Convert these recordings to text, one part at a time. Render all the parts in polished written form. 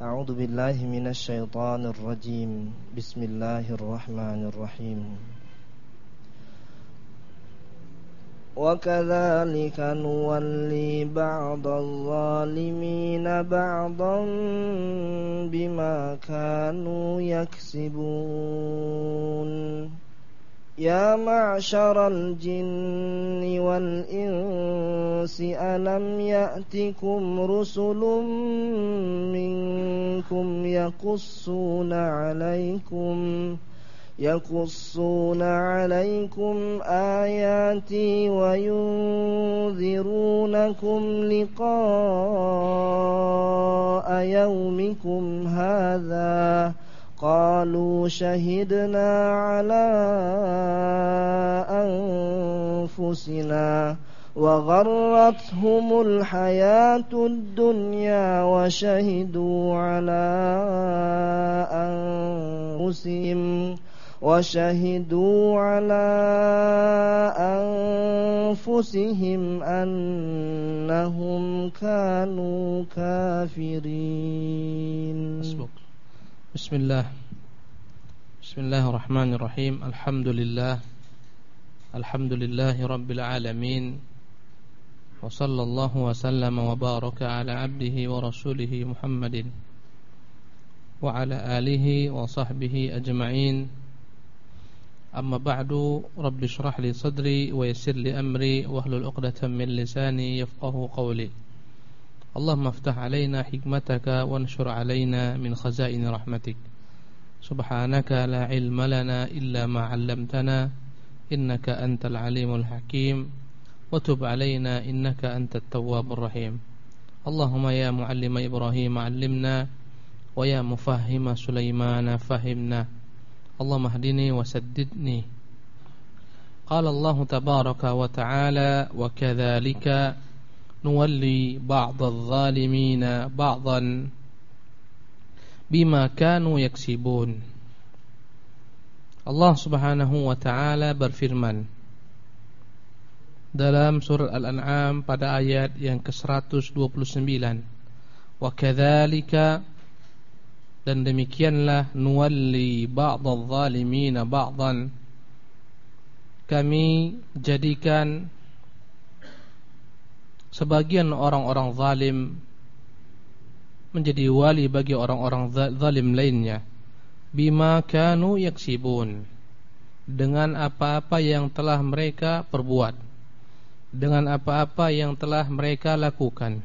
أعوذ بالله من الشيطان الرجيم بسم الله الرحمن الرحيم وكذلك نولي بعض الظالمين بعضا بما كانوا يكسبون يا معشر الجن والإنس ألم يأتكم رسل منكم يقصون عليكم آياتي وينذرونكم لقاء يومكم هذا قالوا شهدنا على أنفسنا وغرتهم الحياة الدنيا وشهدوا على أنفسهم أنهم كانوا كافرين. Bismillahirrahmanirrahim. Alhamdulillah Rabbil Alamin. Wa sallallahu wa sallama wa baraka ala abdihi wa rasulihi Muhammadin wa ala alihi wa sahbihi ajma'in. Amma ba'du, Rabbi shrah li sadri wa yassir li amri wahlul 'uqdatam min lisani yafqahu qawli. Allahumma aftah alaina hikmataka wanshur alaina min khazaini rahmatik. Subhanaka la ilma lana illa ma 'allamtana innaka antal alimul hakim wa tub alaina innaka antat tawwabur rahim. Allahumma ya muallima Ibrahim 'allimna wa ya mufahhima Sulaiman fahimna. Allahumma hdini wa saddidni. Qala Allah tabaraka wa ta'ala wa kadzalika nuwalli ba'dadh zalimina ba'dan bima kanu yaksibun. Allah Subhanahu wa ta'ala berfirman dalam surat Al-An'am pada ayat yang ke-129, wa kadzalika, dan demikianlah, nuwalli ba'dadh zalimina ba'dan, kami jadikan sebagian orang-orang zalim menjadi wali bagi orang-orang zalim lainnya, bima kanu yaksibun, dengan apa-apa yang telah mereka perbuat, dengan apa-apa yang telah mereka lakukan.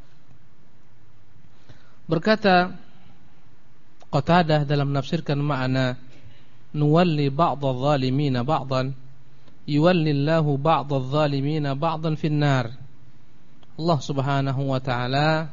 Berkata Qatadah dalam menafsirkan makna nuwalli ba'dadh zalimina ba'dan, yuwallillahu ba'dadh zalimina ba'dan finnar. Allah Subhanahu wa ta'ala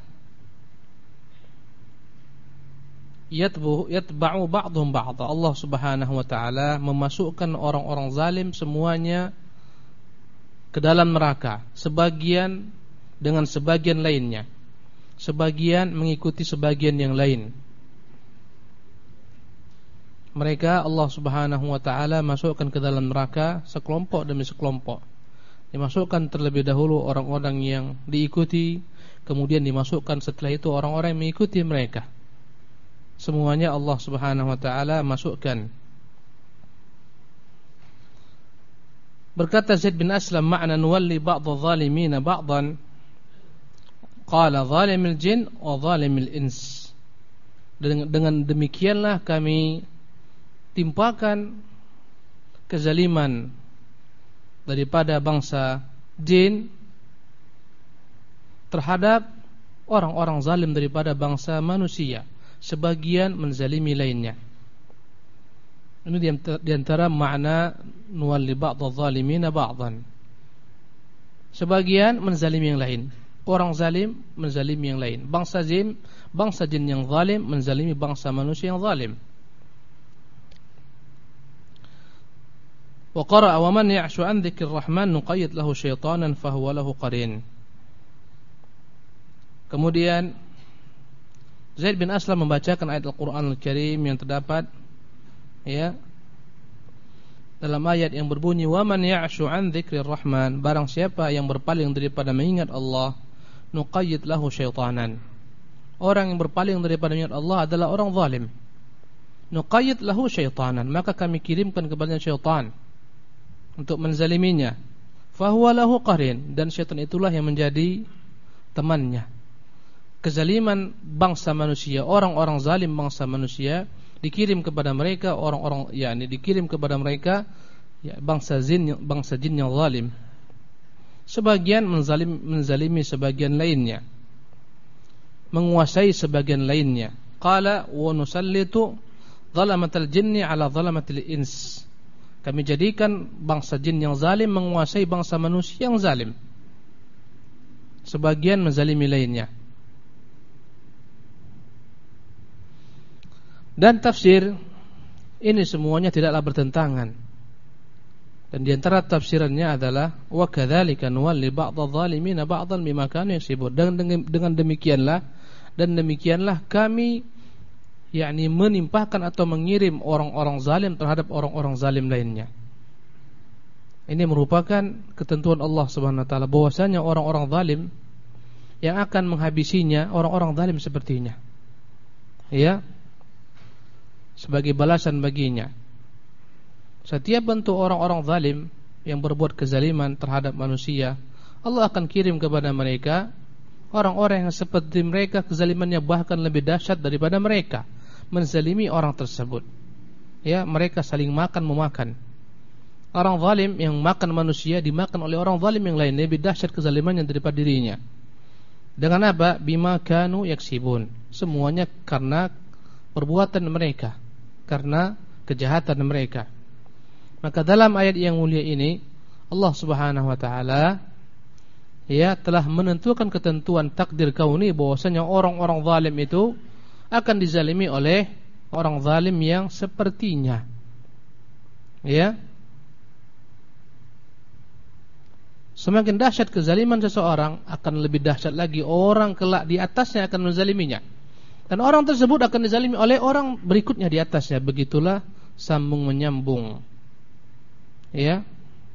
yatba'u ba'dhum ba'dha. Allah Subhanahu wa ta'ala memasukkan orang-orang zalim semuanya ke dalam neraka, sebagian dengan sebagian lainnya, sebagian mengikuti sebagian yang lain. Mereka Allah Subhanahu wa ta'ala masukkan ke dalam neraka sekelompok demi sekelompok. Dimasukkan terlebih dahulu orang-orang yang diikuti, kemudian dimasukkan setelah itu orang-orang yang mengikuti mereka. Semuanya Allah Subhanahu wa ta'ala masukkan. Berkata Zaid bin Aslam, makna nuwalli ba'dadh zalimina ba'dan, qala zalimil jin wa zalimil ins. Dengan demikianlah kami timpakan kezaliman daripada bangsa jin terhadap orang-orang zalim daripada bangsa manusia, sebagian menzalimi lainnya. Ini di antara makna nuwalli ba'dadh zalimina ba'dan. Sebagian menzalimi yang lain. Orang zalim menzalimi yang lain. Bangsa jin yang zalim menzalimi bangsa manusia yang zalim. Wa qara'a wa man ya'shu 'an dzikrir rahman nuqayyid lahu syaitanan fahuwa lahu qarin. Kemudian Zaid bin Aslam membacakan ayat Al-Quran Al-Karim yang terdapat dalam ayat yang berbunyi, wa man ya'shu 'an dzikrir rahman, barang siapa yang berpaling daripada mengingat Allah, nuqayyid lahu syaitanan, orang yang berpaling daripada niat Allah adalah orang zalim. Nuqayyid lahu syaitanan, maka kami kirimkan kepadanya syaitan untuk menzaliminya. Fahuwa lahu qarin, dan syaitan itulah yang menjadi temannya. Kezaliman bangsa manusia, orang-orang zalim bangsa manusia dikirim kepada mereka dikirim kepada mereka bangsa jin yang zalim. Sebagian menzalimi sebagian lainnya, menguasai sebagian lainnya. Qala wa nusallitu zalamatal jinni ala zalamatil ins. Kami jadikan bangsa jin yang zalim menguasai bangsa manusia yang zalim. Sebagian menzalimi lainnya. Dan tafsir ini semuanya tidaklah bertentangan. Dan di antara tafsirannya adalah wa kadzalika nuwalli ba'dadh dhalimina ba'dhan bima kanu yaksibun. Dengan demikianlah kami menimpahkan atau mengirim orang-orang zalim terhadap orang-orang zalim lainnya. Ini merupakan ketentuan Allah Subhanahu wa taala bahwasanya orang-orang zalim yang akan menghabisinya orang-orang zalim sepertinya. Ya. Sebagai balasan baginya. Setiap bentuk orang-orang zalim yang berbuat kezaliman terhadap manusia, Allah akan kirim kepada mereka orang-orang yang seperti mereka, kezalimannya bahkan lebih dahsyat daripada mereka, menzalimi orang tersebut. Ya, mereka saling makan-memakan. Orang zalim yang makan manusia dimakan oleh orang zalim yang lain, lebih dahsyat kezalimannya daripada dirinya. Dengan apa? Bima kanu yaksibun. Semuanya karena perbuatan mereka, karena kejahatan mereka. Maka dalam ayat yang mulia ini Allah Subhanahu wa taala telah menentukan ketentuan takdir kauni bahwasanya orang-orang zalim itu akan dizalimi oleh orang zalim yang sepertinya. Ya. Semakin dahsyat kezaliman seseorang, akan lebih dahsyat lagi orang kelak di atasnya akan menzaliminya. Dan orang tersebut akan dizalimi oleh orang berikutnya di atasnya. Begitulah sambung menyambung. Ya.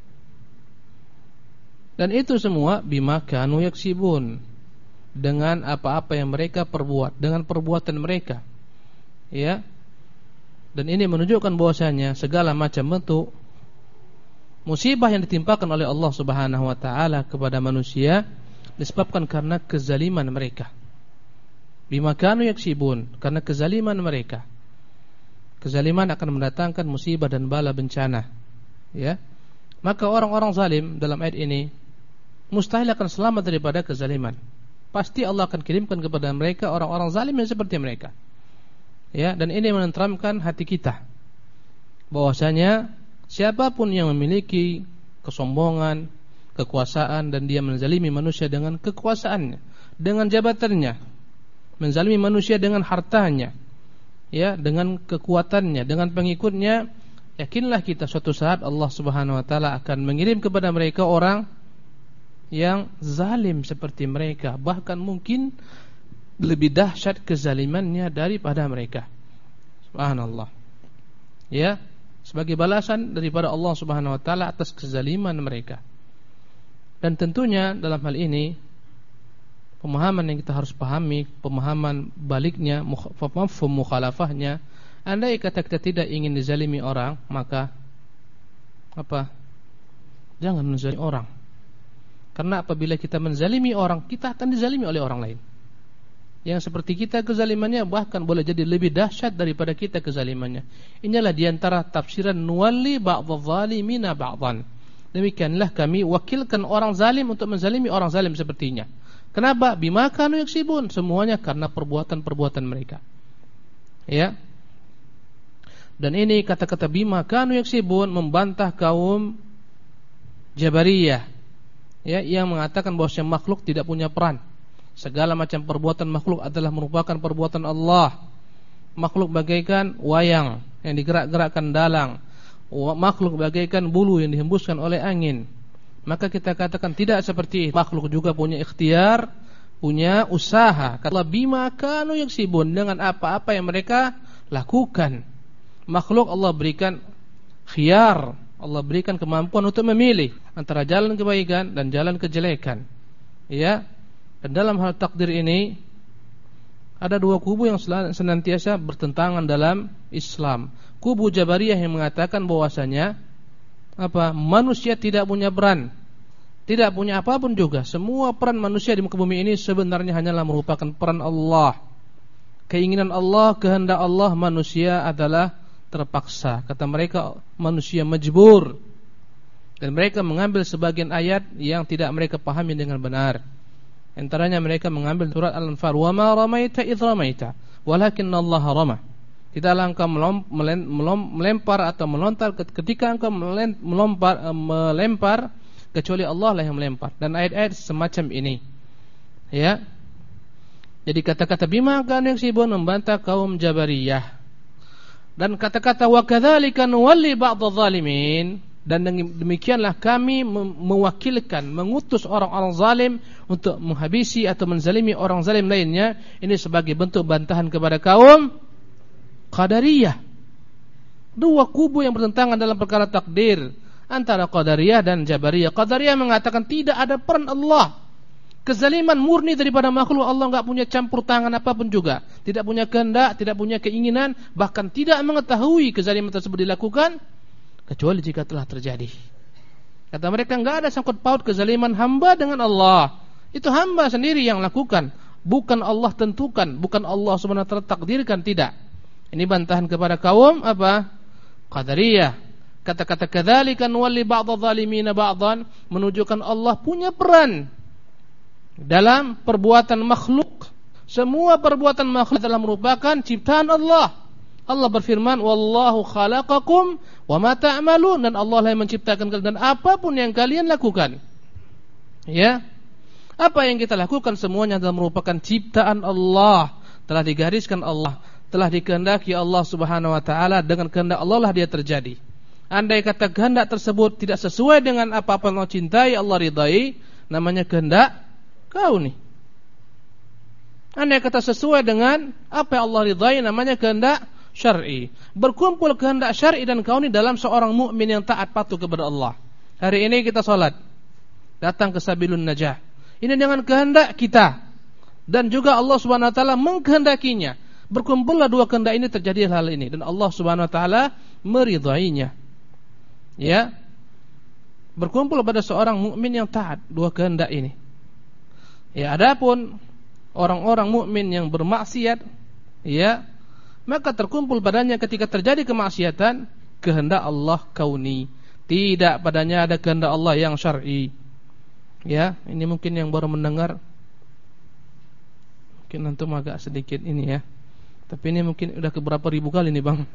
Dan itu semua bima kanu yaksibun, dengan apa-apa yang mereka perbuat, dengan perbuatan mereka. Ya. Dan ini menunjukkan bahwasanya segala macam bentuk musibah yang ditimpakan oleh Allah Subhanahu wa taala kepada manusia disebabkan karena kezaliman mereka. Bima kanu yaksibun, karena kezaliman mereka. Kezaliman akan mendatangkan musibah dan bala bencana. Ya. Maka orang-orang zalim dalam ayat ini mustahil akan selamat daripada kezaliman. Pasti Allah akan kirimkan kepada mereka orang-orang zalim yang seperti mereka. Ya, dan ini menenteramkan hati kita bahwasanya siapapun yang memiliki kesombongan, kekuasaan, dan dia menzalimi manusia dengan kekuasaannya, dengan jabatannya, menzalimi manusia dengan hartanya, ya, dengan kekuatannya, dengan pengikutnya, yakinlah kita suatu saat Allah Subhanahu wa taala akan mengirim kepada mereka orang yang zalim seperti mereka, bahkan mungkin lebih dahsyat kezalimannya daripada mereka. Subhanallah. Ya, sebagai balasan daripada Allah Subhanahu wa taala atas kezaliman mereka. Dan tentunya dalam hal ini pemahaman yang kita harus pahami, pemahaman baliknya, mafhum mukhalafahnya. Andai kata kita tidak ingin dizalimi orang, maka apa? Jangan menzalimi orang. Karena apabila kita menzalimi orang, kita akan dizalimi oleh orang lain yang seperti kita kezalimannya, bahkan boleh jadi lebih dahsyat daripada kita kezalimannya. Inilah diantara tafsiran nuwalli ba'dadh zalimina ba'dhan. Demikianlah kami wakilkan orang zalim untuk menzalimi orang zalim sepertinya. Kenapa? Bima kanu yaksibun, semuanya karena perbuatan-perbuatan mereka. Ya. Dan ini kata-kata bima kanu yaksibun membantah kaum Jabariyah, ya, yang mengatakan bahwa makhluk tidak punya peran. Segala macam perbuatan makhluk adalah merupakan perbuatan Allah. Makhluk bagaikan wayang yang digerak-gerakkan dalang, makhluk bagaikan bulu yang dihembuskan oleh angin. Maka kita katakan tidak seperti itu. Makhluk juga punya ikhtiar, punya usaha. Kata bima kanu yaksibun, dengan apa-apa yang mereka lakukan. Makhluk Allah berikan khiyar, Allah berikan kemampuan untuk memilih antara jalan kebaikan dan jalan kejelekan. Ya. Dan dalam hal takdir ini Ada dua kubu yang senantiasa bertentangan dalam Islam. Kubu Jabariyah yang mengatakan bahwasanya manusia tidak punya peran, tidak punya apapun juga. Semua peran manusia di muka bumi ini sebenarnya hanyalah merupakan peran Allah. Keinginan Allah, kehendak Allah, manusia adalah terpaksa. Kata mereka manusia majbur. Dan mereka mengambil sebagian ayat yang tidak mereka pahami dengan benar. Antaranya mereka mengambil surat Al-Anfal, "Wa ma ramaita idh ramaita, walakinna Allah rama." Tidaklah engkau melempar atau melontar ketika engkau melempar, kecuali Allah lah yang melempar. Dan ayat-ayat semacam ini. Ya. Jadi kata-kata bima kanu yaksibun membantah kaum Jabariyah. Dan kata-kata wa kadzalika nuwalli ba'dadh zalimin, dan demikianlah kami mewakilkan, mengutus orang-orang zalim untuk menghabisi atau menzalimi orang zalim lainnya. Ini sebagai bentuk bantahan kepada kaum Qadariyah. Dua kubu yang bertentangan dalam perkara takdir, antara Qadariyah dan Jabariyah. Qadariyah mengatakan tidak ada peran Allah, kezaliman murni daripada makhluk. Allah enggak punya campur tangan apapun juga, tidak punya kehendak, tidak punya keinginan, bahkan tidak mengetahui kezaliman tersebut dilakukan kecuali jika telah terjadi. Kata mereka enggak ada sangkut paut kezaliman hamba dengan Allah. Itu hamba sendiri yang lakukan, bukan Allah tentukan, bukan Allah Subhanahu wa taala takdirkan, tidak. Ini bantahan kepada kaum Qadariyah. Kata-kata kadzalika nuwalli ba'dadh zalimina ba'dhan menunjukkan Allah punya peran dalam perbuatan makhluk. Semua perbuatan makhluk adalah merupakan ciptaan Allah. Allah berfirman, "Wallahu khalaqakum wa ma ta'malun," dan Allah lah yang menciptakan kalian dan apapun yang kalian lakukan. Ya. Apa yang kita lakukan semuanya adalah merupakan ciptaan Allah, telah digariskan Allah, telah dikehendaki Allah Subhanahu wa taala, dengan kehendak Allah lah dia terjadi. Andai kata kehendak tersebut tidak sesuai dengan apa-apa yang Allah cintai, Allah ridai, namanya kehendak kau nih. Andai kata sesuai dengan apa yang Allah ridai, namanya kehendak syar'i. Berkumpul kehendak syar'i dan kauni dalam seorang mukmin yang taat patuh kepada Allah. Hari ini kita salat, datang ke Sabilun Najah. Ini dengan kehendak kita dan juga Allah Subhanahu wa taala mengkehendakinya. Berkumpullah dua kehendak ini, terjadi hal ini dan Allah Subhanahu wa taala meridainya. Ya. Berkumpul pada seorang mukmin yang taat dua kehendak ini. Ya, adapun orang-orang mukmin yang bermaksiat, ya, maka terkumpul padanya ketika terjadi kemaksiatan kehendak Allah kauni, tidak padanya ada kehendak Allah yang syar'i. Ya, ini mungkin yang baru mendengar, mungkin antum agak sedikit ini ya. Tapi ini mungkin udah keberapa ribu kali nih Bang.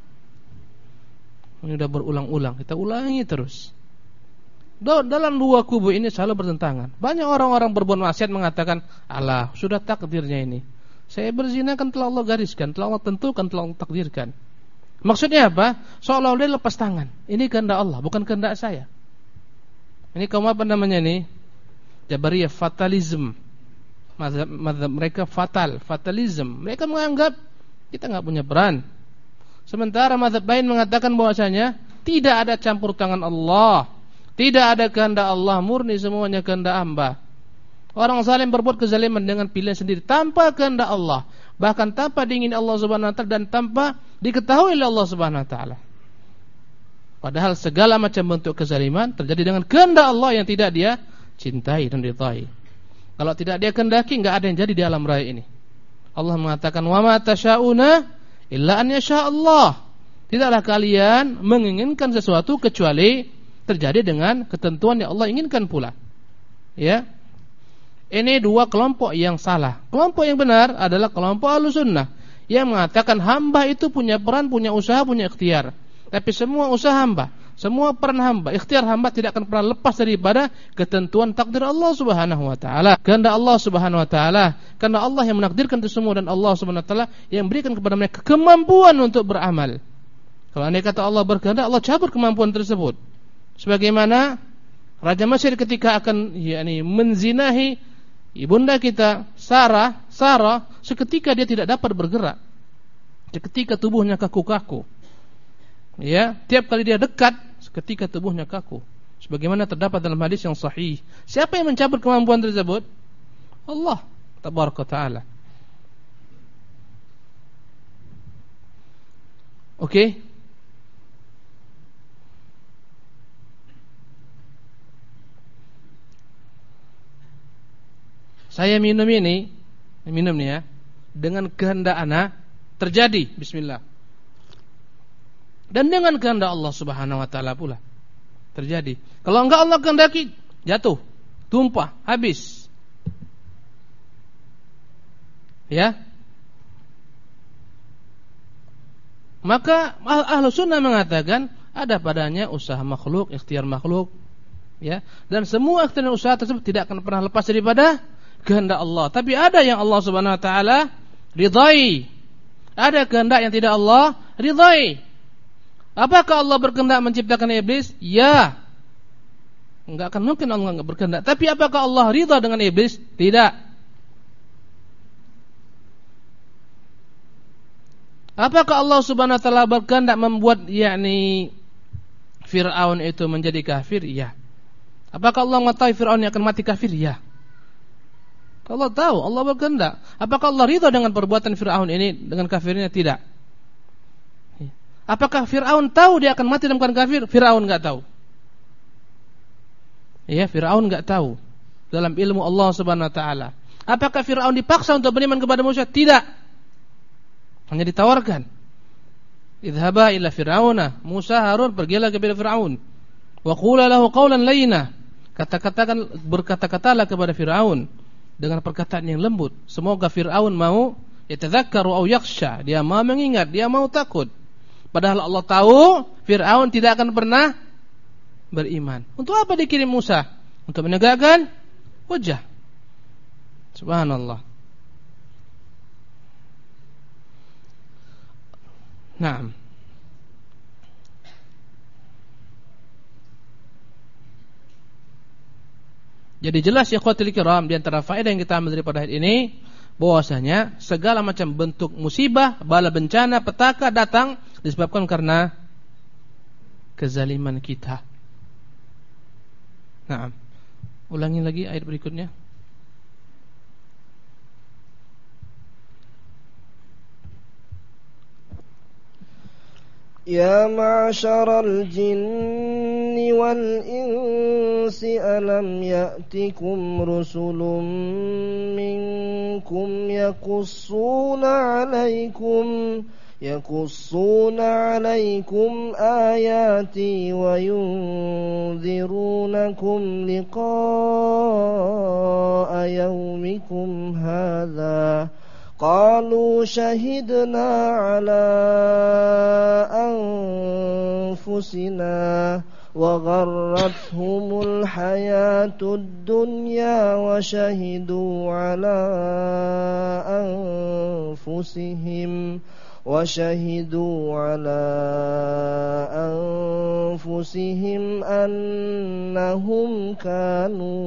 Ini udah berulang-ulang, kita ulangi terus. Dalam dua kubu ini selalu bertentangan. Banyak orang-orang berbuat maksiat mengatakan, "Allah, sudah takdirnya ini. Saya berzina kan telah Allah gariskan, telah Allah tentukan, telah Allah takdirkan." Maksudnya apa? Seolah-olah dia lepas tangan. Ini kehendak Allah, bukan kehendak saya. Ini kaum apa namanya nih? Jabariyah, fatalism. Mazhab mereka fatalism. Mereka menganggap kita enggak punya peran. Sementara mazhab lain mengatakan bahwasanya tidak ada campur tangan Allah, tidak ada kehendak Allah, murni semuanya kehendak hamba. Orang zalim berbuat kezaliman dengan pilihan sendiri tanpa kehendak Allah, bahkan tanpa diingini Allah Subhanahu wa taala dan tanpa diketahui oleh Allah Subhanahu wa taala. Padahal segala macam bentuk kezaliman terjadi dengan kehendak Allah yang tidak dia cintai dan ridai. Kalau tidak dia kehendaki, enggak ada yang jadi di alam raya ini. Allah mengatakan, "Wa ma tasyauna illa an yasha Allah." Tidaklah kalian menginginkan sesuatu kecuali terjadi dengan ketentuan yang Allah inginkan pula. Ya. Ini dua kelompok yang salah. Kelompok yang benar adalah kelompok Ahlussunnah yang mengatakan hamba itu punya peran, punya usaha, punya ikhtiar. Tapi semua usaha hamba, semua peran hamba, ikhtiar hamba tidak akan pernah lepas daripada ketentuan takdir Allah Subhanahu wa taala. Kehendak Allah Subhanahu wa taala. Karena Allah yang menakdirkan itu semua dan Allah Subhanahu wa taala yang berikan kepada mereka kemampuan untuk beramal. Kalau andai kata Allah berkehendak, Allah cabut kemampuan tersebut. Sebagaimana Raja Mesir ketika akan menzinahi ibunda kita Sarah, seketika dia tidak dapat bergerak. Seketika tubuhnya kaku-kaku. Ya, tiap kali dia dekat, seketika tubuhnya kaku. Sebagaimana terdapat dalam hadis yang sahih. Siapa yang mencabut kemampuan tersebut? Allah Tabaraka Ta'ala. Oke? Saya minum nih ya, dengan kehendak ana terjadi, bismillah. Dan dengan kehendak Allah Subhanahu wa taala pula terjadi. Kalau enggak Allah kehendaki, jatuh, tumpah, habis. Ya. Maka Ahlus Sunnah mengatakan ada padanya usaha makhluk, ikhtiar makhluk, ya. Dan semua ikhtiar usaha tersebut tidak akan pernah lepas daripada kehendak Allah. Tapi ada yang Allah Subhanahu wa taala ridai. Ada kehendak yang tidak Allah ridai. Apakah Allah berkehendak menciptakan iblis? Ya. Enggak akan mungkin Allah enggak berkehendak. Tapi apakah Allah ridha dengan iblis? Tidak. Apakah Allah Subhanahu wa taala berkehendak membuat Fir'aun itu menjadi kafir? Ya. Apakah Allah mengetahui Fir'aun yang akan mati kafir? Ya. Allah tahu, Allah berkehendak. Apakah Allah ridha dengan perbuatan Fir'aun ini dengan kafirnya? Tidak. Apakah Fir'aun tahu dia akan mati dalam keadaan kafir? Fir'aun enggak tahu. Ya, Fir'aun enggak tahu dalam ilmu Allah Subhanahu wa taala. Apakah Fir'aun dipaksa untuk beriman kepada Musa? Tidak. Hanya ditawarkan. Idhaba ila Fir'auna, Musa, Harun, pergilah kepada Fir'aun. Wa qula lahu qawlan layyina. Berkata-katalah kepada Fir'aun dengan perkataan yang lembut. Semoga Fir'aun mau yatadzakkaru aw yakhsha, dia mau mengingat, dia mau takut. Padahal Allah tahu Fir'aun tidak akan pernah beriman. Untuk apa dikirim Musa? Untuk menegakkan hujjah. Subhanallah. Naam. Jadi jelas ya ikhwatul kiram, di antara faedah yang kita ambil daripada ayat ini bahwasanya segala macam bentuk musibah, bala bencana, petaka datang disebabkan karena kezaliman kita. Naam. Ulangi lagi ayat berikutnya. يا معشر الجن والإنس ألم يأتكم رسل منكم يقصون عليكم آياتي وينذرونكم لقاء يومكم هذا قالوا شهدنا على أنفسنا وغرتهم الحياة الدنيا وشهدوا على أنفسهم أنهم كانوا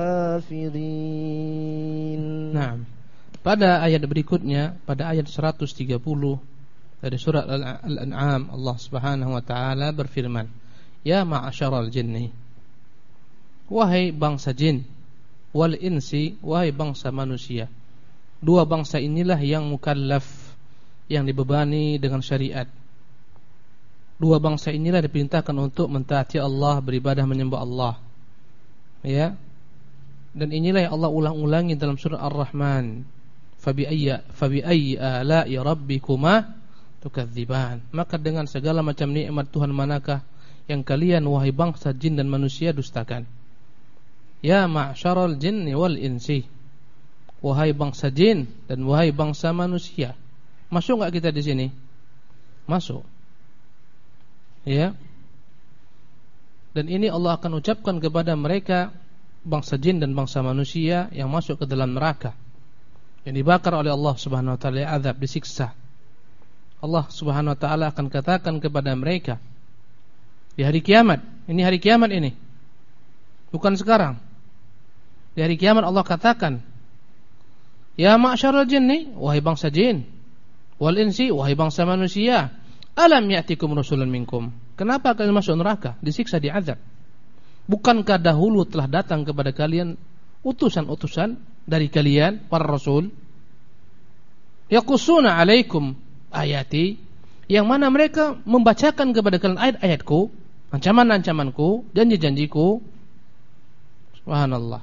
كافرين. نعم. Pada ayat berikutnya, pada ayat 130 dari surat Al-An'am, Allah Subhanahu wa taala berfirman, "Ya ma'asyaral jinni, wahai bangsa jin, wal insi, wahai bangsa manusia." Dua bangsa inilah yang mukallaf, yang dibebani dengan syariat. Dua bangsa inilah diperintahkan untuk mentaati Allah, beribadah menyembah Allah. Ya. Dan inilah yang Allah ulang-ulangi dalam surah Ar-Rahman. Fabi ayyi ala'i rabbikuma tukadziban. Maka dengan segala macam nikmat Tuhan manakah yang kalian wahai bangsa jin dan manusia dustakan? Ya ma'syaral jinni wal insi, wahai bangsa jin dan wahai bangsa manusia. Masuk enggak kita di sini? Masuk. Ya. Dan ini Allah akan ucapkan kepada mereka bangsa jin dan bangsa manusia yang masuk ke dalam neraka, yang dibakar oleh Allah Subhanahu wa taala, azab, disiksa. Allah Subhanahu wa taala akan katakan kepada mereka di hari kiamat. Ini hari kiamat ini. Bukan sekarang. Di hari kiamat Allah katakan, "Ya ma'syaral jinni, wahai bangsa jin, wal insi, wahai bangsa manusia, alam ya'tikum rusulun minkum." Kenapa kalian masuk neraka, disiksa, diazab? Bukankah dahulu telah datang kepada kalian utusan-utusan dari kalian, para rasul, yaqussuna alaikum ayati, yang mana mereka membacakan kepada kalian ayat-ayatku, ancaman-ancamanku, janji-janjiku. Subhanallah.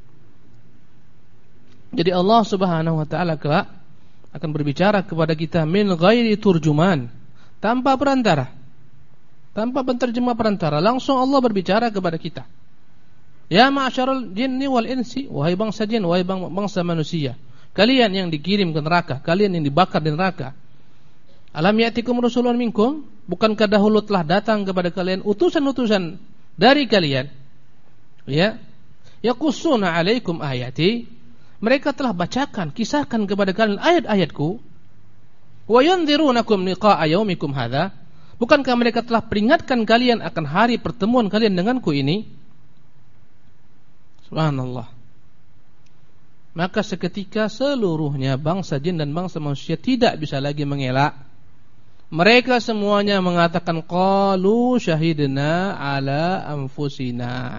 Jadi Allah Subhanahu wa taala kelak akan berbicara kepada kita min ghairi turjuman, tanpa perantara, tanpa penterjemah perantara, langsung Allah berbicara kepada kita. Ya ma'syarul jinni wal insi, wahai bangsa jin, wahai bangsa manusia, kalian yang dikirim ke neraka, kalian yang dibakar di neraka. Alam ya'tikum rasulun minkum, bukankah dahulu telah datang kepada kalian utusan-utusan dari kalian? Ya, yaqussuna 'alaikum ayati, mereka telah bacakan, kisahkan kepada kalian ayat-ayatku. Wa yunzirunakum liqa'a yaumikum hadza, bukankah mereka telah peringatkan kalian akan hari pertemuan kalian denganku ini? Subhanallah. Maka seketika seluruhnya bangsa jin dan bangsa manusia tidak bisa lagi mengelak. Mereka semuanya mengatakan qalu syahidna ala anfusina.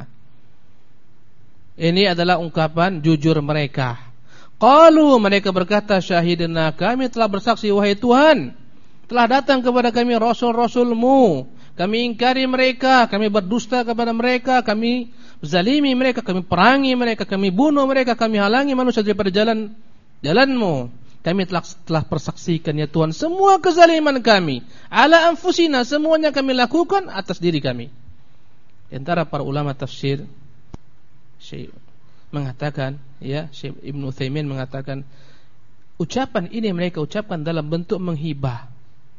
Ini adalah ungkapan jujur mereka. Qalu, mereka berkata, syahidna, kami telah bersaksi wahai Tuhan, telah datang kepada kami rasul-rasulmu. Kami ingkari mereka, kami berdusta kepada mereka, kami zalimi mereka, kami perangi mereka, kami bunuh mereka, kami halangi manusia daripada jalanmu. Kami telah persaksikan ya Tuhan semua kezaliman kami, ala anfusina, semuanya kami lakukan atas diri kami. Di antara para ulama tafsir Syekh mengatakan, ya, Syekh Ibnu Utsaimin mengatakan, ucapan ini mereka ucapkan dalam bentuk menghibah.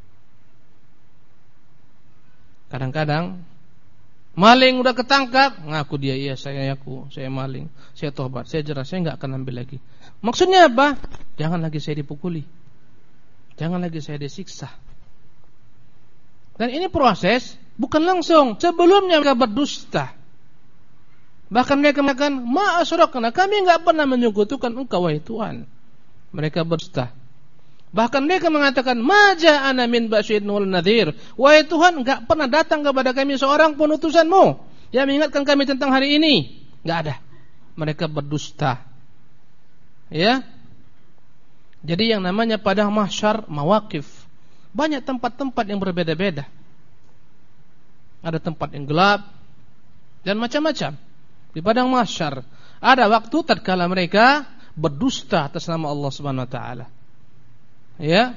Kadang-kadang maling udah ketangkap, ngaku dia, iya saya maling, saya tobat, saya jerah, saya enggak akan ambil lagi. Maksudnya apa? Jangan lagi saya dipukuli, jangan lagi saya disiksa. Dan ini proses bukan langsung, sebelumnya mereka berdusta. Bahkan mereka mengatakan, ma asyrakna, kami enggak pernah menyekutukan Engkau wahai Tuhan. Mereka berdusta. Bahkan mereka mengatakan, ma ja'ana min basyidin wal nadhir, wahai Tuhan, enggak pernah datang kepada kami seorang pun utusan-Mu yang mengingatkan kami tentang hari ini. Enggak ada. Mereka berdusta. Ya. Jadi yang namanya padang mahsyar, mawaqif, banyak tempat-tempat yang berbeda-beda. Ada tempat yang gelap dan macam-macam. Di padang mahsyar ada waktu tatkala mereka berdusta atas nama Allah Subhanahu wa taala. Ya.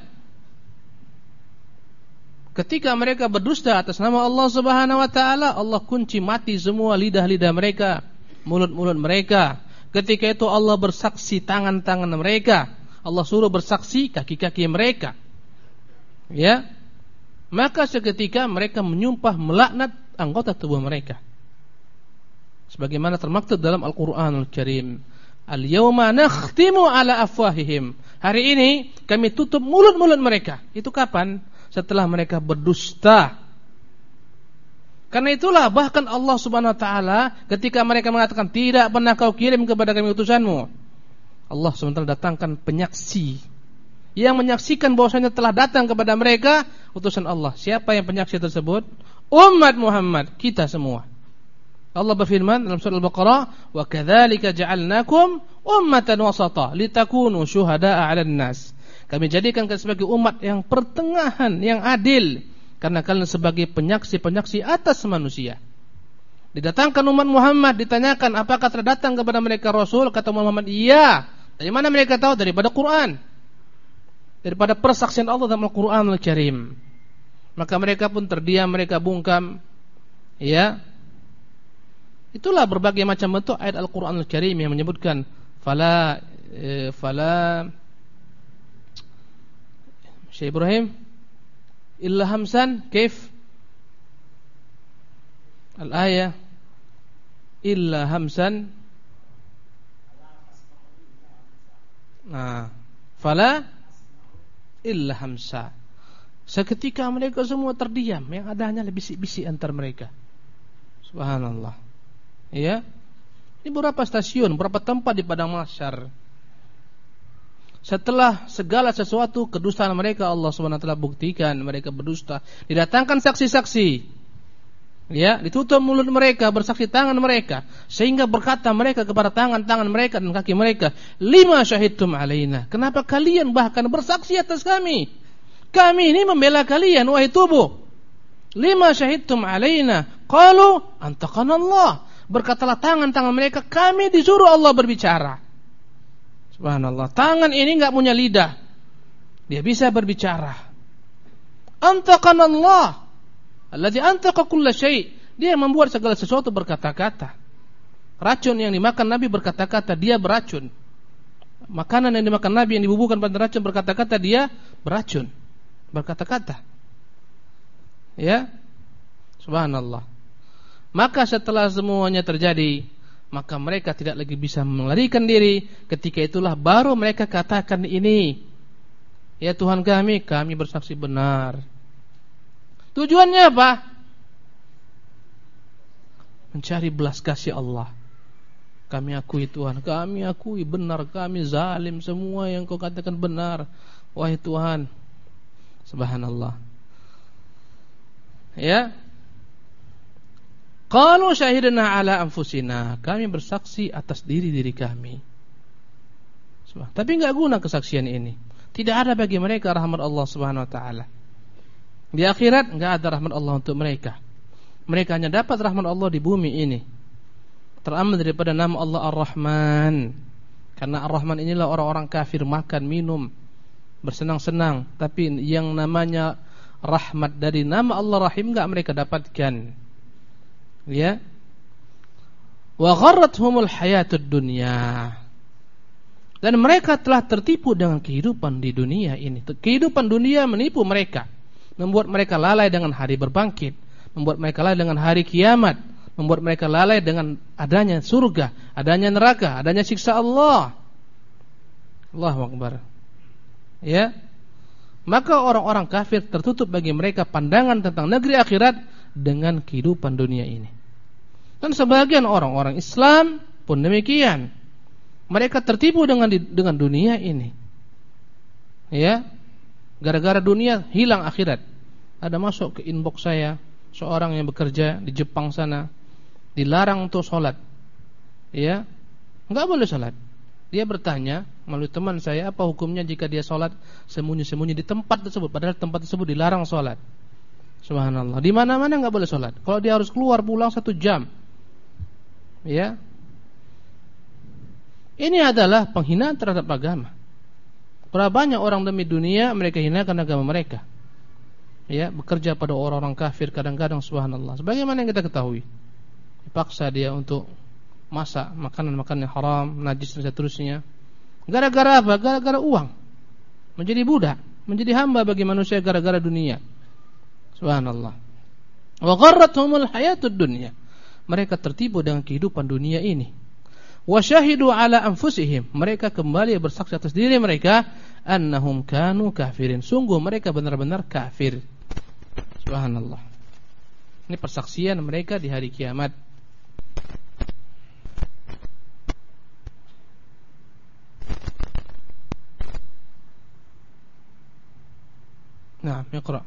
Ketika mereka berdusta atas nama Allah Subhanahu wa taala, Allah kunci mati semua lidah-lidah mereka, mulut-mulut mereka. Ketika itu Allah bersaksi tangan-tangan mereka, Allah suruh bersaksi kaki-kaki mereka. Ya. Maka seketika mereka menyumpah melaknat anggota tubuh mereka. Sebagaimana termaktub dalam Al-Qur'anul Karim, al-yawma nakhtimu ala afwahihim, hari ini kami tutup mulut-mulut mereka. Itu kapan? Setelah mereka berdusta. Karena itulah bahkan Allah Subhanahu wa taala ketika mereka mengatakan tidak pernah kau kirim kepada kami utusanmu, Allah Subhanahu wa taala datangkan penyaksi yang menyaksikan bahwasanya telah datang kepada mereka utusan Allah. Siapa yang penyaksi tersebut? Umat Muhammad, kita semua. Allah berfirman dalam surah Al-Baqarah, wa kadzalika ja'alnakum ummatan wasata litakunu syuhada'a 'alan nas. Kami jadikan kalian sebagai umat yang pertengahan, yang adil, karena kalian sebagai penyaksi-penyaksi atas manusia. Didatangkan umat Muhammad, ditanyakan apakah terdatang kepada mereka rasul, kata Muhammad, iya. Dari mana mereka tahu? Daripada Quran, daripada persaksian Allah dalam Al-Qur'anul Karim. Maka mereka pun terdiam, mereka bungkam. Ya. Itulah berbagai macam bentuk ayat Al-Qur'anul Karim yang menyebutkan fala Syekh Ibrahim illa hamsan kaif al-ayah illa hamsan. Nah, fala illa hamsa. Seketika mereka semua terdiam, yang ada hanya bisik-bisik antar mereka. Subhanallah. Ya. Ini beberapa stasiun, beberapa tempat di padang mahsyar. Setelah segala sesuatu kedustaan mereka Allah SWT buktikan mereka berdusta, didatangkan saksi-saksi. Ya, ditutup mulut mereka, bersaksi tangan mereka, sehingga berkata mereka kepada tangan-tangan mereka dan kaki mereka, lima syahidtum alaina, kenapa kalian bahkan bersaksi atas kami? Kami ini membela kalian, wahai tubuh. Lima syahidtum alaina, qalu antaqana Allah. Berkatalah tangan-tangan mereka, kami disuruh Allah berbicara. Subhanallah, tangan ini enggak punya lidah, dia bisa berbicara. Antaqana Allah, alladzi antaqa kulla syai'. Dia membuat segala sesuatu berkata-kata. Racun yang dimakan Nabi berkata-kata, dia beracun. Makanan yang dimakan Nabi yang dibubuhkan pada racun berkata-kata, dia beracun, berkata-kata. Ya, subhanallah. Maka setelah semuanya terjadi, maka mereka tidak lagi bisa melarikan diri. Ketika itulah baru mereka katakan ini, ya Tuhan kami bersaksi benar. Tujuannya apa? Mencari belas kasih Allah. Kami akui Tuhan, kami akui benar, kami zalim, semua yang kau katakan benar, wahai Tuhan. Subhanallah. Ya. Qalu syahidna ala anfusina, kami bersaksi atas diri-diri kami. Tapi enggak guna kesaksian ini. Tidak ada bagi mereka rahmat Allah Subhanahu wa taala. Di akhirat enggak ada rahmat Allah untuk mereka. Mereka hanya dapat rahmat Allah di bumi ini. Terambil daripada nama Allah Ar-Rahman. Karena Ar-Rahman inilah orang-orang kafir makan, minum, bersenang-senang, tapi yang namanya rahmat dari nama Allah Rahim enggak mereka dapatkan. Ya. Wa gharrathumul hayatud dunya. Dan mereka telah tertipu dengan kehidupan di dunia ini. Kehidupan dunia menipu mereka, membuat mereka lalai dengan hari berbangkit, membuat mereka lalai dengan hari kiamat, membuat mereka lalai dengan adanya surga, adanya neraka, adanya siksa Allah. Allahu Akbar. Ya. Maka orang-orang kafir tertutup bagi mereka pandangan tentang negeri akhirat dengan kehidupan dunia ini. Dan sebagian orang-orang Islam pun demikian. Mereka tertipu dengan dunia ini. Ya. Gara-gara dunia hilang akhirat. Ada masuk ke inbox saya seorang yang bekerja di Jepang sana, dilarang untuk sholat. Ya. Enggak boleh sholat. Dia bertanya melalui teman saya, apa hukumnya jika dia sholat sembunyi-sembunyi di tempat tersebut, padahal tempat tersebut dilarang sholat. Subhanallah. Di mana-mana enggak boleh sholat. Kalau dia harus keluar pulang 1 jam. Ya. Ini adalah penghinaan terhadap agama. Berapa banyak orang demi dunia mereka hinakan agama mereka. Ya, bekerja pada orang-orang kafir kadang-kadang, subhanallah. Sebagaimana yang kita ketahui, dipaksa dia untuk masak makanan-makanan yang haram, najis dan seterusnya. Gara-gara apa? Gara-gara uang. Menjadi budak, menjadi hamba bagi manusia gara-gara dunia. Subhanallah. Wa gharrathumul hayatud dunya. Mereka tertipu dengan kehidupan dunia ini. Wa syahidu ala anfusihim. Mereka kembali bersaksi atas diri mereka annahum kanu kafirin. Sungguh mereka benar-benar kafir. Subhanallah. Ini persaksian mereka di hari kiamat. Nah, iqra.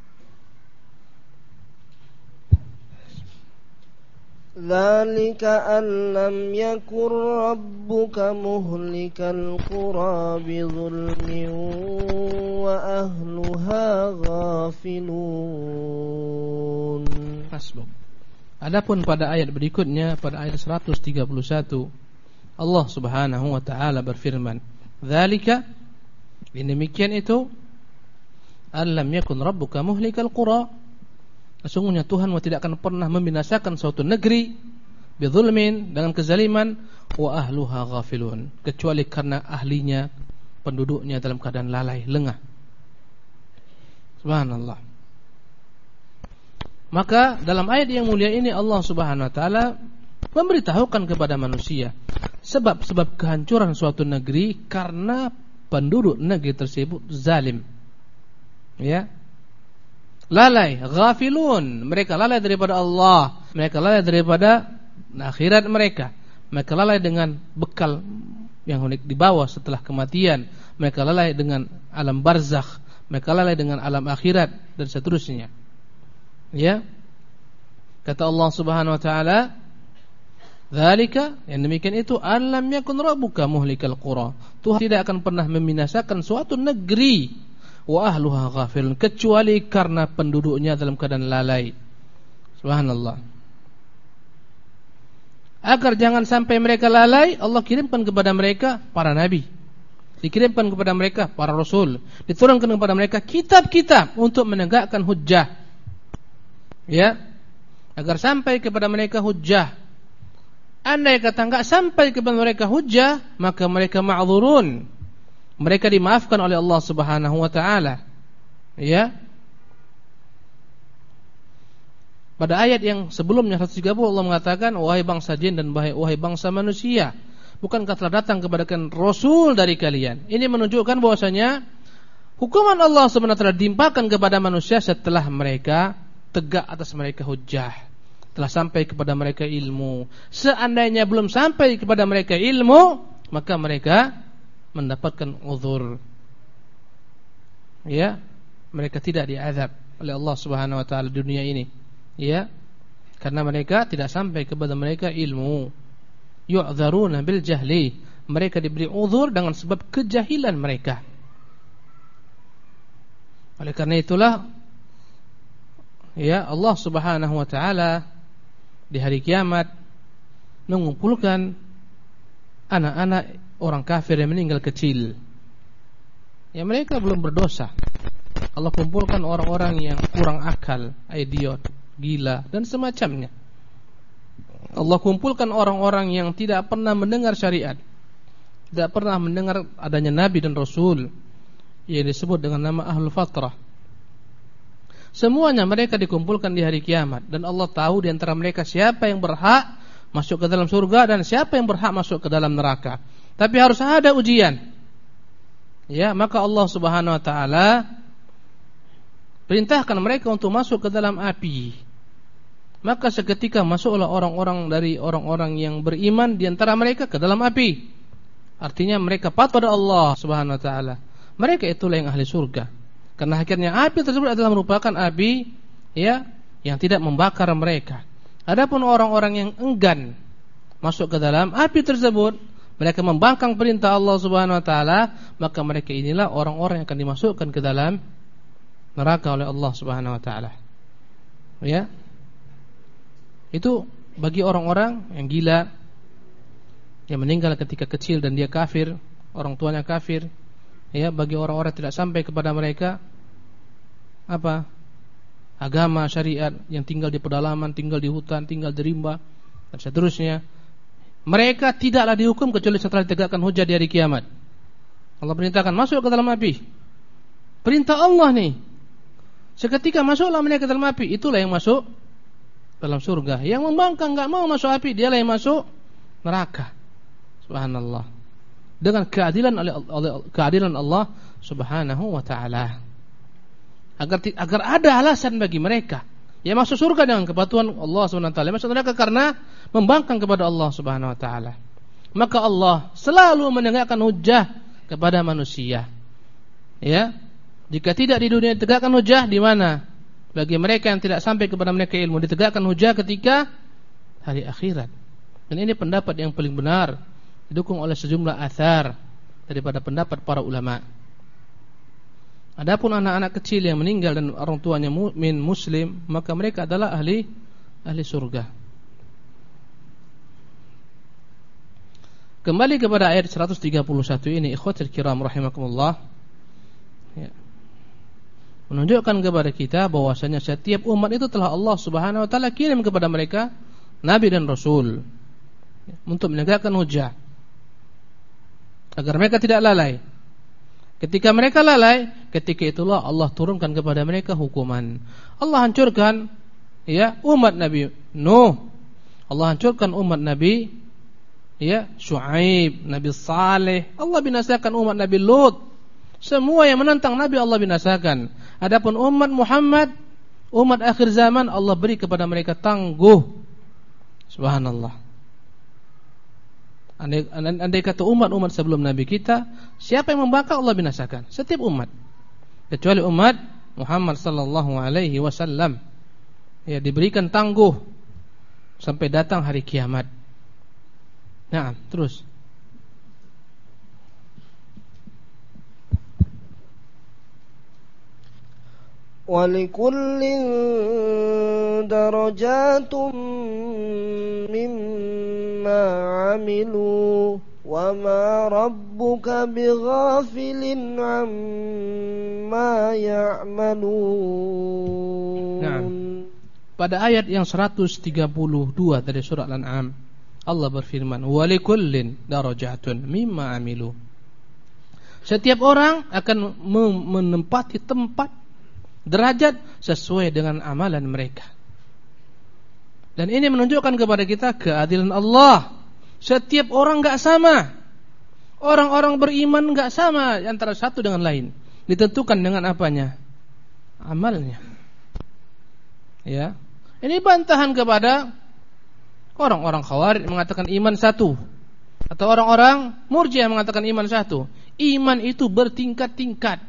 ذلك أن لم يكن ربك مهلك القرى بظلم وأهلها غافلون. Hasbuk. Adapun pada ayat berikutnya, pada ayat 131, Allah Subhanahu wa taala berfirman, "Dzalika," demikian itu, "Alam yakun rabbuka muhlikal qura." Sesungguhnya Tuhanmu tidak akan pernah membinasakan suatu negeri bidzulmin, dengan kezaliman, wa ahluha ghafilun, kecuali karena ahlinya, penduduknya dalam keadaan lalai, lengah. Subhanallah. Maka dalam ayat yang mulia ini Allah Subhanahu wa taala memberitahukan kepada manusia sebab-sebab kehancuran suatu negeri karena penduduk negeri tersebut zalim. Ya. Lalai, ghafilun, mereka lalai daripada Allah, mereka lalai daripada akhirat mereka, mereka lalai dengan bekal yang dibawa setelah kematian, mereka lalai dengan alam barzakh, mereka lalai dengan alam akhirat dan seterusnya. Ya. Kata Allah Subhanahu wa taala, "Dzalika," yang demikian itu, "alam yakun rabbuka muhlikal qura." Tuhan tidak akan pernah membinasakan suatu negeri wa ahluha ghafilun, kecuali karena penduduknya dalam keadaan lalai. Subhanallah. Agar jangan sampai mereka lalai, Allah kirimkan kepada mereka para nabi, dikirimkan kepada mereka para rasul, diturunkan kepada mereka kitab-kitab untuk menegakkan hujjah. Ya, agar sampai kepada mereka hujjah. Andai kata enggak sampai kepada mereka hujjah, maka mereka ma'dzurun. Mereka dimaafkan oleh Allah Subhanahu wa taala. Ya. Pada ayat yang sebelumnya 130 Allah mengatakan, wahai bangsa jin dan wahai bangsa manusia, bukankah telah datang kepada kalian rasul dari kalian? Ini menunjukkan bahwasanya hukuman Allah Subhanahu wa taala ditimpakan kepada manusia setelah mereka tegak atas mereka hujjah. Telah sampai kepada mereka ilmu. Seandainya belum sampai kepada mereka ilmu, maka mereka mendapatkan uzur. Ya, mereka tidak diazab oleh Allah Subhanahu wa taala di dunia ini. Ya, karena mereka tidak sampai kepada mereka ilmu. Yu'dzaruna bil jahli. Mereka diberi uzur dengan sebab kejahilan mereka. Oleh karena itulah, ya, Allah Subhanahu wa taala di hari kiamat mengumpulkan anak-anak orang kafir yang meninggal kecil. Ya, mereka belum berdosa. Allah kumpulkan orang-orang yang kurang akal, idiot, gila dan semacamnya. Allah kumpulkan orang-orang yang tidak pernah mendengar syariat, tidak pernah mendengar adanya nabi dan rasul, yang disebut dengan nama ahlul fatrah. Semuanya mereka dikumpulkan di hari kiamat, dan Allah tahu di antara mereka siapa yang berhak masuk ke dalam surga dan siapa yang berhak masuk ke dalam neraka. Tapi harus ada ujian. Ya, maka Allah Subhanahu wa taala perintahkan mereka untuk masuk ke dalam api. Maka seketika masuklah orang-orang dari orang-orang yang beriman di antara mereka ke dalam api. Artinya mereka patuh pada Allah Subhanahu wa taala. Mereka itulah yang ahli surga. Karena akhirnya api tersebut adalah merupakan api, ya, yang tidak membakar mereka. Adapun orang-orang yang enggan masuk ke dalam api tersebut, mereka membangkang perintah Allah Subhanahu wa taala, maka mereka inilah orang-orang yang akan dimasukkan ke dalam neraka oleh Allah Subhanahu wa taala. Ya. Itu bagi orang-orang yang gila, yang meninggal ketika kecil dan dia kafir, orang tuanya kafir. Ya, bagi orang-orang tidak sampai kepada mereka apa? Agama syariat, yang tinggal di pedalaman, tinggal di hutan, tinggal di rimba dan seterusnya. Mereka tidaklah dihukum kecuali setelah ditegakkan hujjah di hari kiamat. Allah perintahkan masuk ke dalam api. Perintah Allah nih. Seketika masuklah mereka ke dalam api, itulah yang masuk dalam surga. Yang membangkang enggak mau masuk api, dialah yang masuk neraka. Subhanallah. Dengan keadilan Allah Subhanahu wa taala. Agar ada alasan bagi mereka yang masuk surga dengan kepatuhan Allah Subhanahu wa taala, masuk neraka karena membangkang kepada Allah Subhanahu wa taala. Maka Allah selalu menegakkan hujjah kepada manusia. Ya. Jika tidak di dunia ditegakkan hujjah, di mana? Bagi mereka yang tidak sampai kepada mereka ilmu, ditegakkan hujjah ketika hari akhirat. Dan ini pendapat yang paling benar, didukung oleh sejumlah athar daripada pendapat para ulama. Adapun anak-anak kecil yang meninggal dan orang tuanya mukmin muslim, maka mereka adalah ahli surga. Kembali kepada ayat 131 ini, ikhwatul kiram rahimakumullah. Ya. Menunjukkan kepada kita bahwasanya setiap umat itu telah Allah Subhanahu wa taala kirim kepada mereka nabi dan rasul, ya, untuk menegakkan hujjah agar mereka tidak lalai. Ketika mereka lalai, ketika itulah Allah turunkan kepada mereka hukuman. Allah hancurkan, ya, umat Nabi Nuh. Allah hancurkan umat Nabi, ya, Syuaib, Nabi Saleh. Allah binasakan umat Nabi Lut. Semua yang menentang Nabi Allah binasakan. Adapun umat Muhammad, umat akhir zaman, Allah beri kepada mereka tangguh. Subhanallah. Andai kata umat-umat sebelum Nabi kita, siapa yang membakar Allah binasakan. Setiap umat, kecuali umat Muhammad sallallahu alaihi wasallam, ya, diberikan tangguh sampai datang hari kiamat. Nah, terus. Walikullin darajatum mimma amilu wa ma rabbuka bighafilin amma ya'malun. Nah, pada ayat yang 132 dari surah Al-An'am, Allah berfirman, walikullin darajatun mimma amilu. Setiap orang akan menempati tempat derajat sesuai dengan amalan mereka. Dan ini menunjukkan kepada kita keadilan Allah. Setiap orang enggak sama. Orang-orang beriman enggak sama antara satu dengan lain. Ditentukan dengan apanya? Amalnya. Ya. Ini bantahan kepada orang-orang Khawarij mengatakan iman satu, atau orang-orang Murji'ah mengatakan iman satu. Iman itu bertingkat-tingkat.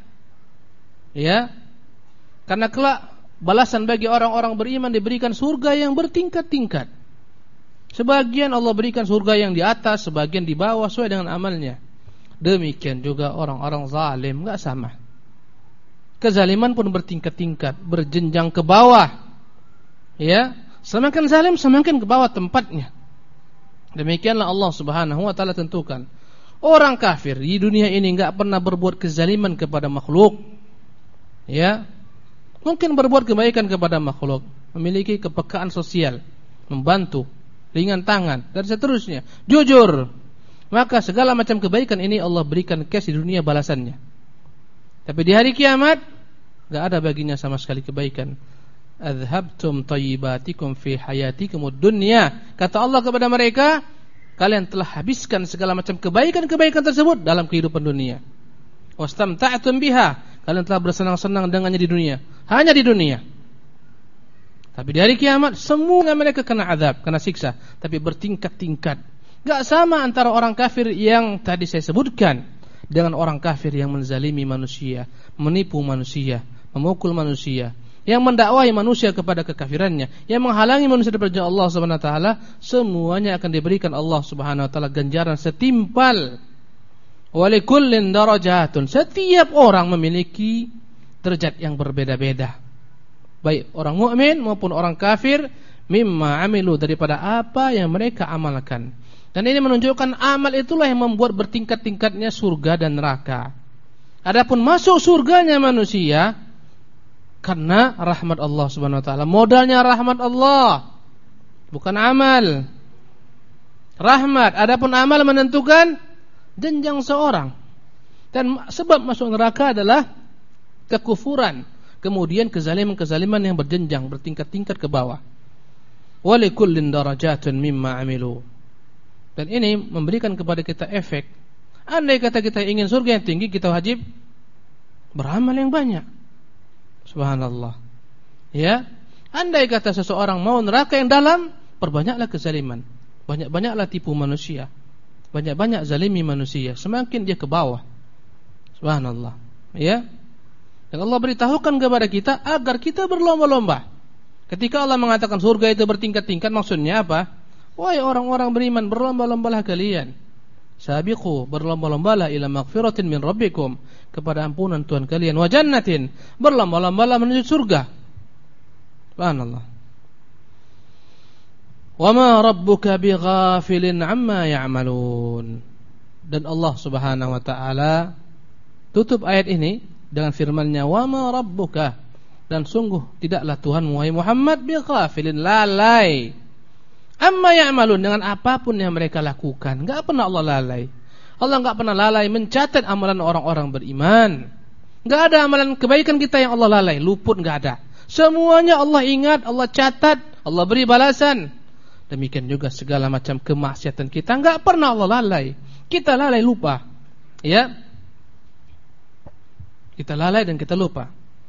Ya. Karena kelak balasan bagi orang-orang beriman diberikan surga yang bertingkat-tingkat. Sebagian Allah berikan surga yang di atas, sebagian di bawah sesuai dengan amalnya. Demikian juga orang-orang zalim enggak sama. Kezaliman pun bertingkat-tingkat, berjenjang ke bawah. Ya, semakin zalim semakin ke bawah tempatnya. Demikianlah Allah Subhanahu wa taala tentukan. Orang kafir di dunia ini enggak pernah berbuat kezaliman kepada makhluk. Ya. Mungkin berbuat kebaikan kepada makhluk, memiliki kepekaan sosial, membantu, ringan tangan, dan seterusnya, jujur. Maka segala macam kebaikan ini Allah berikan cash di dunia balasannya. Tapi di hari kiamat enggak ada baginya sama sekali kebaikan. Adhabtum thayyibatikum fi hayatikumud dunya. Kata Allah kepada mereka, kalian telah habiskan segala macam kebaikan-kebaikan tersebut dalam kehidupan dunia. Wastamta'tum biha. Kalian telah bersenang-senang dengannya di dunia. Hanya di dunia. Tapi di hari kiamat semua mereka kena azab, kena siksa, tapi bertingkat-tingkat. Gak sama antara orang kafir yang tadi saya sebutkan dengan orang kafir yang menzalimi manusia, menipu manusia, memukul manusia, yang mendakwai manusia kepada kekafirannya, yang menghalangi manusia dari jalan Allah Subhanahu wa taala. Semuanya akan diberikan Allah Subhanahu wa taala ganjaran setimpal. Walikullin darajatun. Setiap orang memiliki derajat yang berbeda-beda. Baik orang mukmin maupun orang kafir, mimma amilu, daripada apa yang mereka amalkan. Dan ini menunjukkan amal itulah yang membuat bertingkat-tingkatnya surga dan neraka. Adapun masuk surganya manusia karena rahmat Allah Subhanahu wa taala. Modalnya rahmat Allah, bukan amal. Rahmat. Adapun amal menentukan jenjang seorang. Dan sebab masuk neraka adalah kekufuran, kemudian kezaliman-kezaliman yang berjenjang, bertingkat-tingkat ke bawah. Walikullin darajatun mimma amilu. Dan ini memberikan kepada kita efek. Andai kata kita ingin surga yang tinggi, kita wajib beramal yang banyak. Subhanallah. Ya, andai kata seseorang mau neraka yang dalam, perbanyaklah kezaliman, banyak-banyaklah tipu manusia, banyak-banyak zalimi manusia, semakin dia ke bawah. Subhanallah. Ya. Dan Allah beritahukan kepada kita agar kita berlomba-lomba. Ketika Allah mengatakan surga itu bertingkat-tingkat, maksudnya apa? Wahai orang-orang beriman, berlomba-lombalah kalian. Sabiqu, berlomba-lombalah ila maghfiratin min rabbikum, kepada ampunan Tuhan kalian, wa jannatin, berlomba-lombalah menuju surga. Subhanallah. Wa ma rabbuka bighafilin amma ya'malun. Dan Allah Subhanahu wa taala tutup ayat ini dengan firman-Nya, wa ma rabbuka, dan sungguh tidaklah Tuhanmu wahai Muhammad bighafilin, lalai, amma ya'malun, dengan apapun yang mereka lakukan. Enggak pernah Allah lalai. Allah enggak pernah lalai mencatat amalan orang-orang beriman. Enggak ada amalan kebaikan kita yang Allah lalai, luput, enggak ada. Semuanya Allah ingat, Allah catat, Allah beri balasan. Demikian juga segala macam kemaksiatan kita enggak pernah Allah lalai. Kita lalai, lupa. Ya. Kita lalai dan kita lupa.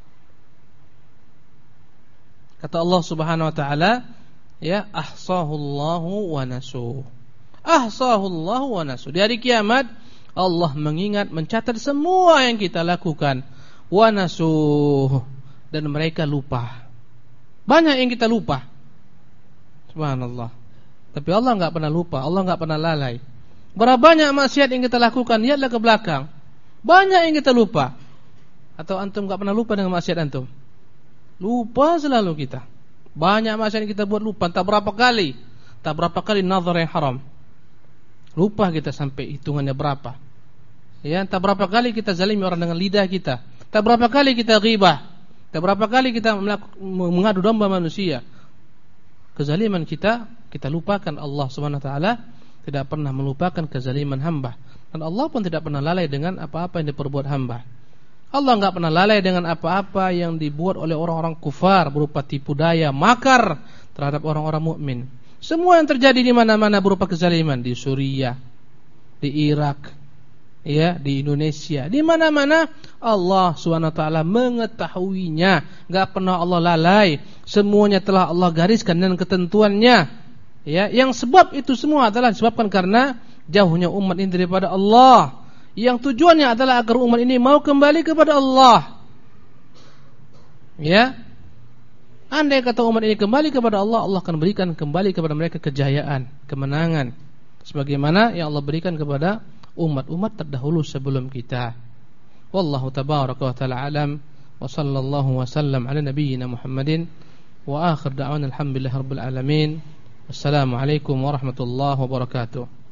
Kata Allah Subhanahu wa taala, ya, ahsahullahu wa nasuh. Ahsahullahu wa nasuh. Di hari kiamat Allah mengingat, mencatat semua yang kita lakukan. Wa nasuh, dan mereka lupa. Banyak yang kita lupa. Subhanallah. Tapi Allah enggak pernah lupa, Allah enggak pernah lalai. Berapa banyak maksiat yang kita lakukan, lihatlah ke belakang. Banyak yang kita lupa. Atau antum enggak pernah lupa dengan maksiat antum? Lupa selalu kita. Banyak maksiat yang kita buat lupa. Tak berapa kali nazar yang haram. Lupa kita sampai hitungannya berapa. Ya, tak berapa kali kita zalimi orang dengan lidah kita. Tak berapa kali kita ghibah. Tak berapa kali kita mengadu domba manusia. Kezaliman kita lupakan. Allah Subhanahu wa taala tidak pernah melupakan kezaliman hamba. Dan Allah pun tidak pernah lalai dengan apa-apa yang diperbuat hamba. Allah enggak pernah lalai dengan apa-apa yang dibuat oleh orang-orang kufar berupa tipu daya, makar terhadap orang-orang mukmin. Semua yang terjadi di mana-mana berupa kezaliman, di Suriah, di Irak, ya, di Indonesia, di mana-mana Allah SWT mengetahuinya. Enggak pernah Allah lalai. Semuanya telah Allah gariskan dan ketentuannya. Ya, yang sebab itu semua adalah disebabkan karena jauhnya umat ini daripada Allah. Yang tujuannya adalah agar umat ini mau kembali kepada Allah. Ya. Andai kata umat ini kembali kepada Allah, Allah akan berikan kembali kepada mereka kejayaan, kemenangan, sebagaimana yang Allah berikan kepada umat-umat terdahulu sebelum kita. Wallahu tabaraka wa ta'ala alam. Wa sallallahu wa sallam ala nabiyyina Muhammadin. Wa akhir da'wana alhamdulillahi rabbil alamin. Wassalamualaikum warahmatullahi wabarakatuh.